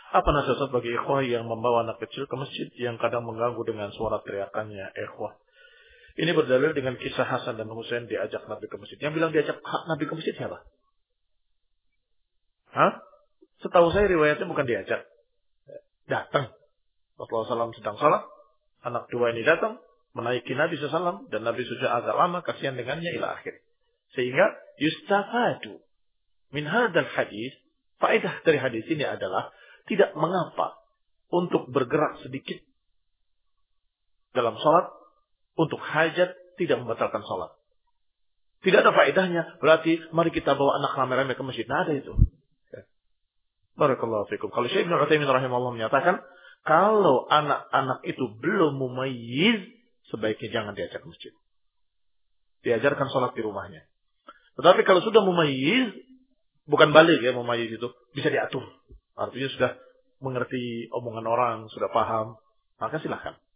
Apa nasihat bagi ikhwah yang membawa anak kecil ke masjid yang kadang mengganggu dengan suara teriakannya ikhwah? Ini berdalil dengan kisah Hasan dan Husain diajak Nabi ke masjid. Yang bilang diajak Nabi ke masjid siapa? Hah? Setahu saya riwayatnya bukan diajak. Datang. Rasulullah SAW sedang salat. Anak dua ini datang. Menaiki Nabi SAW. Dan Nabi sudah agak lama. Kasihan dengannya ila akhir. Sehingga yustafadu min hadal hadis. Faedah dari hadis ini adalah tidak mengapa untuk bergerak sedikit dalam salat untuk hajat tidak membatalkan salat. Tidak ada faedahnya. Berarti mari kita bawa anak ramai-ramai ke masjid. Nah, ada itu. Barakallahu fikum. Kalau Syekh Ibnu Utsaimin rahimahullah menyatakan, kalau anak-anak itu belum mumayyiz, sebaiknya jangan diajak ke masjid. Diajarkan salat di rumahnya. Tetapi kalau sudah mumayyiz, bukan balik ya mumayyiz itu, bisa diatur. Artinya sudah mengerti omongan orang, sudah paham, maka silakan.